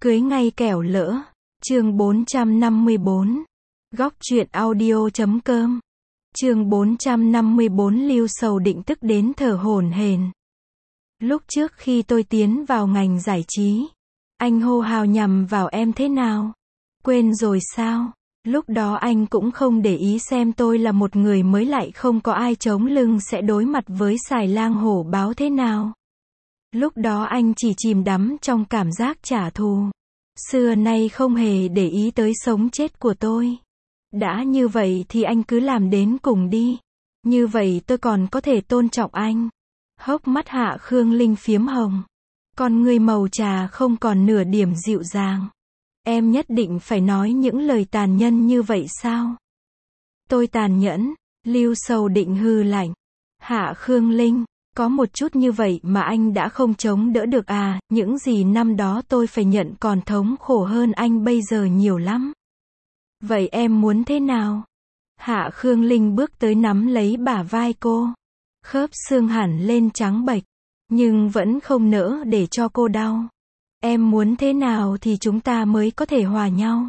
Cưới ngay kẻo lỡ. Chương 454. Góc truyện audio.com. Chương 454. Lưu Sầu Định tức đến thở hổn hển. Lúc trước khi tôi tiến vào ngành giải trí, anh hô hào nhằm vào em thế nào? Quên rồi sao? Lúc đó anh cũng không để ý xem tôi là một người mới lại không có ai chống lưng sẽ đối mặt với xài lang hổ báo thế nào. Lúc đó anh chỉ chìm đắm trong cảm giác trả thù. Xưa nay không hề để ý tới sống chết của tôi. Đã như vậy thì anh cứ làm đến cùng đi. Như vậy tôi còn có thể tôn trọng anh. Hốc mắt Hạ Khương Linh phiếm hồng. Con người màu trà không còn nửa điểm dịu dàng. Em nhất định phải nói những lời tàn nhẫn như vậy sao? Tôi tàn nhẫn. Lưu Sầu Định hừ lạnh. Hạ Khương Linh, có một chút như vậy mà anh đã không chống đỡ được à? Những gì năm đó tôi phải nhận còn thống khổ hơn anh bây giờ nhiều lắm. Vậy em muốn thế nào? Hạ Khương Linh bước tới nắm lấy bả vai cô. Khớp xương hẳn lên trắng bệch, nhưng vẫn không nỡ để cho cô đau. Em muốn thế nào thì chúng ta mới có thể hòa nhau?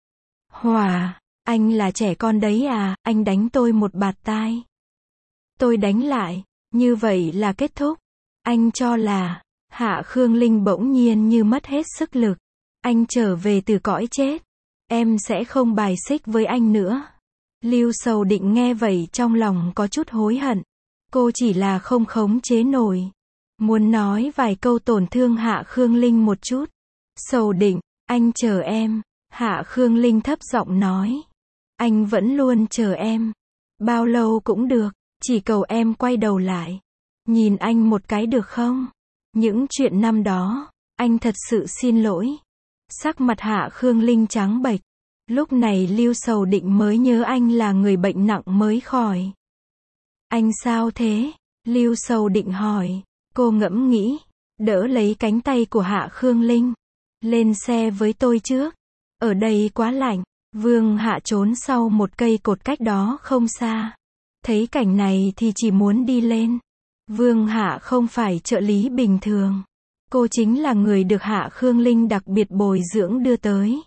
Hòa? Anh là trẻ con đấy à? Anh đánh tôi một bạt tai. Tôi đánh lại. Như vậy là kết thúc. Anh cho là... Hạ Khương Linh bỗng nhiên như mất hết sức lực. Anh trở về từ cõi chết. Em sẽ không bài xích với anh nữa. Lưu Sầu Định nghe vậy trong lòng có chút hối hận. Cô chỉ là không khống chế nổi. Muốn nói vài câu tổn thương Hạ Khương Linh một chút. Sầu Định, anh chờ em. Hạ Khương Linh thấp giọng nói. Anh vẫn luôn chờ em. Bao lâu cũng được. Chỉ cầu em quay đầu lại. Nhìn anh một cái được không? Những chuyện năm đó, anh thật sự xin lỗi. Sắc mặt Hạ Khương Linh trắng bệch. Lúc này Lưu Sầu Định mới nhớ anh là người bệnh nặng mới khỏi. Anh sao thế? Lưu Sầu Định hỏi. Cô ngẫm nghĩ, đỡ lấy cánh tay của Hạ Khương Linh. Lên xe với tôi trước. Ở đây quá lạnh. Vương Hạ trốn sau một cây cột cách đó không xa. Thấy cảnh này thì chỉ muốn đi lên. Vương Hạ không phải trợ lý bình thường. Cô chính là người được Hạ Khương Linh đặc biệt bồi dưỡng đưa tới.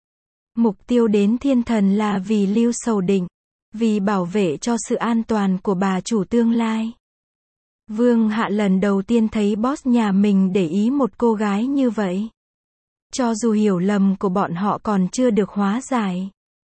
Mục tiêu đến thiên thần là vì Lưu Sầu Định. Vì bảo vệ cho sự an toàn của bà chủ tương lai. Vương Hạ lần đầu tiên thấy boss nhà mình để ý một cô gái như vậy. Cho dù hiểu lầm của bọn họ còn chưa được hóa giải.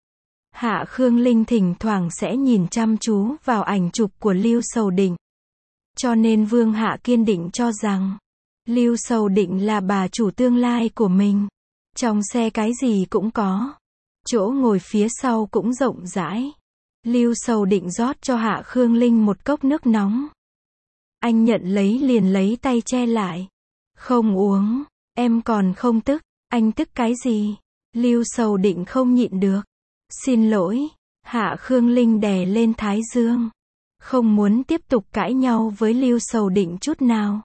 Hạ Khương Linh thỉnh thoảng sẽ nhìn chăm chú vào ảnh chụp của Lưu Sầu Định. Cho nên Vương Hạ kiên định cho rằng, Lưu Sầu Định là bà chủ tương lai của mình. Trong xe cái gì cũng có. Chỗ ngồi phía sau cũng rộng rãi. Lưu Sầu Định rót cho Hạ Khương Linh một cốc nước nóng. Anh nhận lấy liền lấy tay che lại. Không uống, em còn không tức. Anh tức cái gì? Lưu Sầu Định không nhịn được. Xin lỗi. Hạ Khương Linh đè lên thái dương. Không muốn tiếp tục cãi nhau với Lưu Sầu Định chút nào.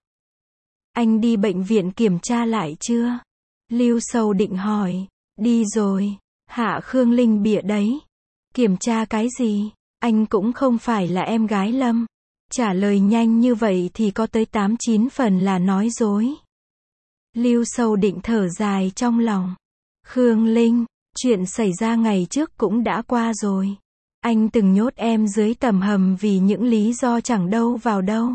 Anh đi bệnh viện kiểm tra lại chưa? Lưu Sầu Định hỏi. Đi rồi. Hạ Khương Linh bịa đấy. Kiểm tra cái gì? Anh cũng không phải là em gái Lâm. Trả lời nhanh như vậy thì có tới 8-9 phần là nói dối. Lưu Sầu Định thở dài trong lòng. Khương Linh, chuyện xảy ra ngày trước cũng đã qua rồi. Anh từng nhốt em dưới tầm hầm vì những lý do chẳng đâu vào đâu.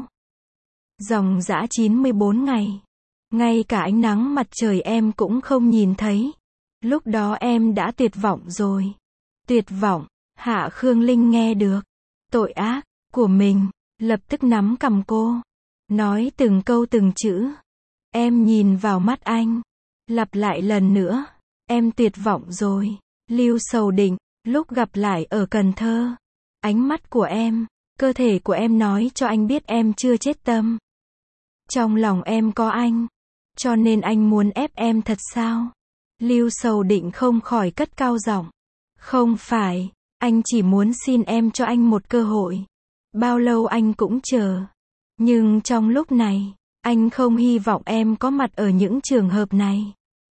Dòng dã 94 ngày. Ngay cả ánh nắng mặt trời em cũng không nhìn thấy. Lúc đó em đã tuyệt vọng rồi. Tuyệt vọng. Hạ Khương Linh nghe được tội ác của mình, lập tức nắm cằm cô. Nói từng câu từng chữ. Em nhìn vào mắt anh. Lặp lại lần nữa. Em tuyệt vọng rồi. Lưu Sầu Định, lúc gặp lại ở Cần Thơ. Ánh mắt của em, cơ thể của em nói cho anh biết em chưa chết tâm. Trong lòng em có anh. Cho nên anh muốn ép em thật sao? Lưu Sầu Định không khỏi cất cao giọng. Không phải, anh chỉ muốn xin em cho anh một cơ hội. Bao lâu anh cũng chờ. Nhưng trong lúc này, anh không hy vọng em có mặt ở những trường hợp này.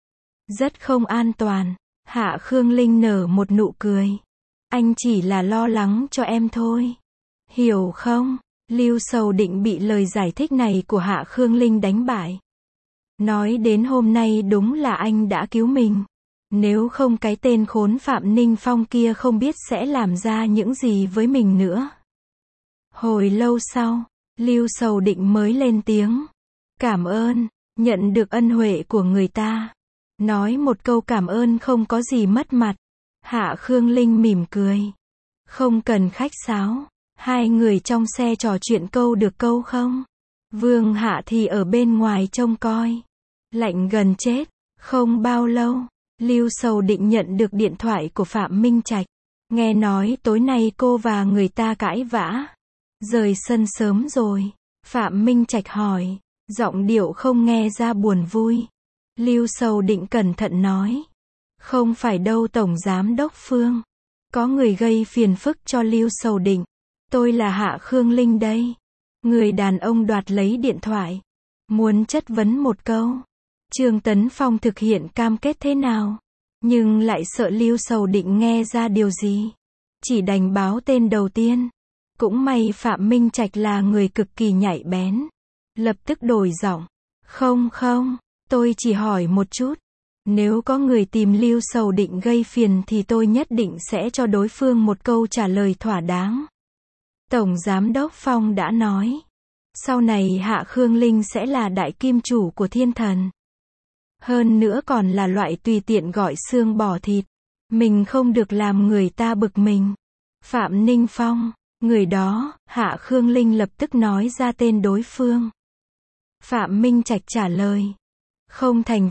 Rất không an toàn. Hạ Khương Linh nở một nụ cười. Anh chỉ là lo lắng cho em thôi. Hiểu không? Lưu Sầu Định bị lời giải thích này của Hạ Khương Linh đánh bại. Nói đến hôm nay đúng là anh đã cứu mình. Nếu không cái tên khốn Phạm Ninh Phong kia không biết sẽ làm ra những gì với mình nữa. Hồi lâu sau, Lưu Sầu Định mới lên tiếng. Cảm ơn, nhận được ân huệ của người ta. Nói một câu cảm ơn không có gì mất mặt. Hạ Khương Linh mỉm cười. Không cần khách sáo. Hai người trong xe trò chuyện câu được câu không? Vương Hạ thì ở bên ngoài trông coi. Lạnh gần chết. Không bao lâu, Lưu Sầu Định nhận được điện thoại của Phạm Minh Trạch. Nghe nói tối nay cô và người ta cãi vã. Rời sân sớm rồi. Phạm Minh Trạch hỏi. Giọng điệu không nghe ra buồn vui. Lưu Sầu Định cẩn thận nói. Không phải đâu Tổng Giám Đốc Phương. Có người gây phiền phức cho Lưu Sầu Định. Tôi là Hạ Khương Linh đây. Người đàn ông đoạt lấy điện thoại. Muốn chất vấn một câu. Trương Tấn Phong thực hiện cam kết thế nào? Nhưng lại sợ Lưu Sầu Định nghe ra điều gì. Chỉ đành báo tên đầu tiên. Cũng may Phạm Minh Trạch là người cực kỳ nhạy bén. Lập tức đổi giọng. Không, tôi chỉ hỏi một chút. Nếu có người tìm Lưu Sầu Định gây phiền thì tôi nhất định sẽ cho đối phương một câu trả lời thỏa đáng. Tổng Giám Đốc Phong đã nói. Sau này Hạ Khương Linh sẽ là đại kim chủ của Thiên Thần. Hơn nữa còn là loại tùy tiện gọi xương bỏ thịt. Mình không được làm người ta bực mình. Phạm Ninh Phong. Người đó, Hạ Khương Linh lập tức nói ra tên đối phương. Phạm Minh Trạch trả lời. Không thành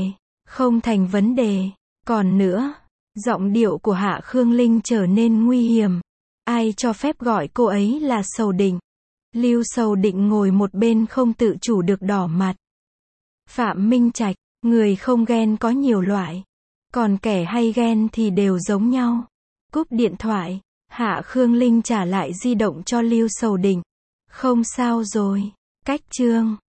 vấn đề. Còn nữa, giọng điệu của Hạ Khương Linh trở nên nguy hiểm. Ai cho phép gọi cô ấy là Sầu Định? Lưu Sầu Định ngồi một bên không tự chủ được đỏ mặt. Phạm Minh Trạch, người không ghen có nhiều loại. Còn kẻ hay ghen thì đều giống nhau. Cúp điện thoại, Hạ Khương Linh trả lại di động cho Lưu Sầu Định. Không sao rồi, cách chương.